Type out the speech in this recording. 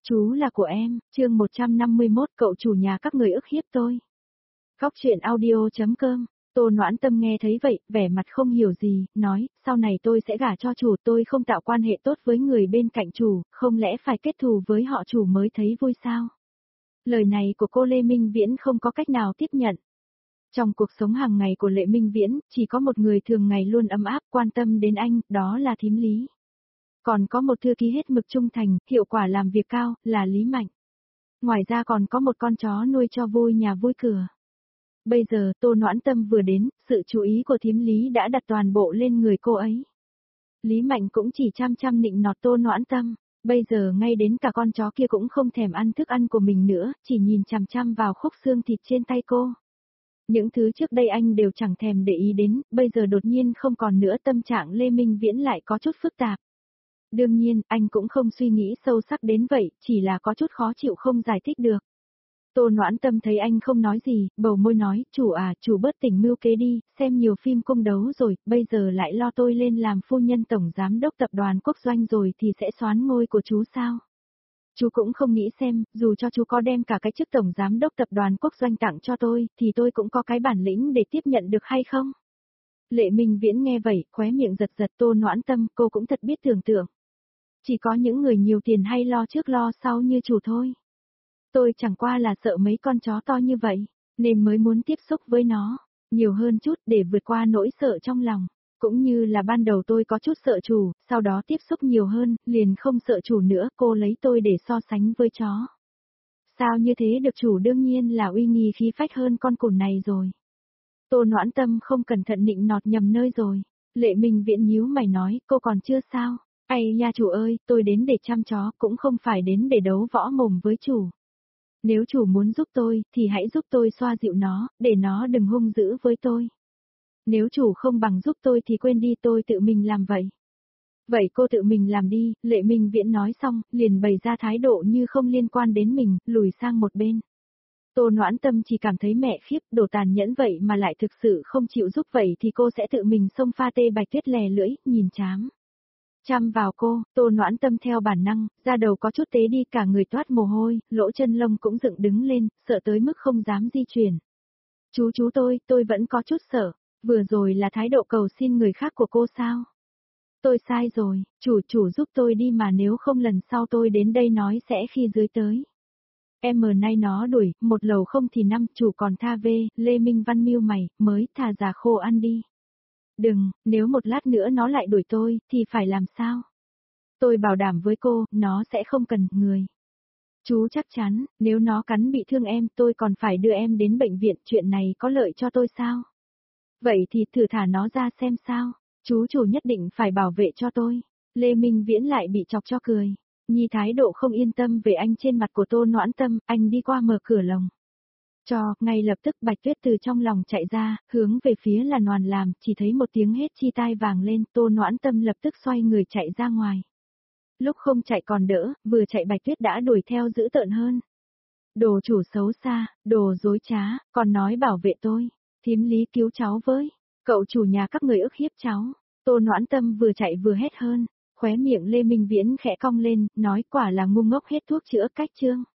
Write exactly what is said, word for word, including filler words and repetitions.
Chú là của em, chương một trăm năm mươi mốt cậu chủ nhà các người ức hiếp tôi. Góc truyện audio chấm com, Tô Noãn Tâm nghe thấy vậy, vẻ mặt không hiểu gì, nói, sau này tôi sẽ gả cho chủ, tôi không tạo quan hệ tốt với người bên cạnh chủ, không lẽ phải kết thù với họ chủ mới thấy vui sao? Lời này của cô Lê Minh Viễn không có cách nào tiếp nhận. Trong cuộc sống hàng ngày của Lệ Minh Viễn, chỉ có một người thường ngày luôn ấm áp quan tâm đến anh, đó là thím Lý. Còn có một thư ký hết mực trung thành, hiệu quả làm việc cao, là Lý Mạnh. Ngoài ra còn có một con chó nuôi cho vui nhà vui cửa. Bây giờ Tô Noãn Tâm vừa đến, sự chú ý của thím Lý đã đặt toàn bộ lên người cô ấy. Lý Mạnh cũng chỉ chăm chăm nịnh nọt Tô Noãn Tâm, bây giờ ngay đến cả con chó kia cũng không thèm ăn thức ăn của mình nữa, chỉ nhìn chằm chằm vào khúc xương thịt trên tay cô. Những thứ trước đây anh đều chẳng thèm để ý đến, bây giờ đột nhiên không còn nữa, tâm trạng Lê Minh Viễn lại có chút phức tạp. Đương nhiên, anh cũng không suy nghĩ sâu sắc đến vậy, chỉ là có chút khó chịu không giải thích được. Tô Noãn Tâm thấy anh không nói gì, bầu môi nói, chủ à, chủ bớt tỉnh mưu kế đi, xem nhiều phim cung đấu rồi, bây giờ lại lo tôi lên làm phu nhân tổng giám đốc tập đoàn quốc doanh rồi thì sẽ soán ngôi của chú sao? Chú cũng không nghĩ xem, dù cho chú có đem cả cái chức tổng giám đốc tập đoàn quốc doanh tặng cho tôi, thì tôi cũng có cái bản lĩnh để tiếp nhận được hay không? Lệ Minh Viễn nghe vậy, khóe miệng giật giật. Tô Noãn Tâm, cô cũng thật biết tưởng tượng. Chỉ có những người nhiều tiền hay lo trước lo sau như chủ thôi. Tôi chẳng qua là sợ mấy con chó to như vậy, nên mới muốn tiếp xúc với nó, nhiều hơn chút để vượt qua nỗi sợ trong lòng. Cũng như là ban đầu tôi có chút sợ chủ, sau đó tiếp xúc nhiều hơn, liền không sợ chủ nữa, cô lấy tôi để so sánh với chó. Sao như thế được, chủ đương nhiên là uy nghi khí phách hơn con cừu này rồi. Tô Noãn Tâm không cẩn thận nịnh nọt nhầm nơi rồi. Lệ Minh Viễn nhíu mày nói, cô còn chưa sao? Ây nha chủ ơi, tôi đến để chăm chó, cũng không phải đến để đấu võ mồm với chủ. Nếu chủ muốn giúp tôi, thì hãy giúp tôi xoa dịu nó, để nó đừng hung dữ với tôi. Nếu chủ không bằng giúp tôi thì quên đi, tôi tự mình làm vậy. Vậy cô tự mình làm đi, Lệ Minh Viễn nói xong, liền bày ra thái độ như không liên quan đến mình, lùi sang một bên. Tô Noãn Tâm chỉ cảm thấy mẹ khiếp, đồ tàn nhẫn vậy mà lại thực sự không chịu giúp, vậy thì cô sẽ tự mình xông pha tê Bạch Tuyết lè lưỡi, nhìn chám. Chăm vào cô, Tô Noãn Tâm theo bản năng, da đầu có chút tế đi, cả người toát mồ hôi, lỗ chân lông cũng dựng đứng lên, sợ tới mức không dám di chuyển. Chú chú tôi, tôi vẫn có chút sợ, vừa rồi là thái độ cầu xin người khác của cô sao? Tôi sai rồi, chủ chủ giúp tôi đi mà, nếu không lần sau tôi đến đây nói sẽ khi dưới tới. Em mờ nay nó đuổi, một lầu không thì năm, chủ còn tha về, Lê Minh Văn mưu mày, mới thà già khô ăn đi. Đừng, nếu một lát nữa nó lại đuổi tôi, thì phải làm sao? Tôi bảo đảm với cô, nó sẽ không cần người. Chú chắc chắn, nếu nó cắn bị thương em, tôi còn phải đưa em đến bệnh viện, chuyện này có lợi cho tôi sao? Vậy thì thử thả nó ra xem sao, chú chủ nhất định phải bảo vệ cho tôi. Lê Minh Viễn lại bị chọc cho cười. Nhi thái độ không yên tâm về anh trên mặt của Tô Noãn Tâm, anh đi qua mở cửa lồng. Cho, ngay lập tức Bạch Tuyết từ trong lòng chạy ra, hướng về phía là Noàn làm, chỉ thấy một tiếng hét chi tai vàng lên, Tô Noãn Tâm lập tức xoay người chạy ra ngoài. Lúc không chạy còn đỡ, vừa chạy Bạch Tuyết đã đuổi theo dữ tợn hơn. Đồ chủ xấu xa, đồ dối trá, còn nói bảo vệ tôi, thím Lý cứu cháu với, cậu chủ nhà các người ức hiếp cháu. Tô Noãn Tâm vừa chạy vừa hét hơn, khóe miệng Lê Minh Viễn khẽ cong lên, nói quả là ngu ngốc hết thuốc chữa cách chương.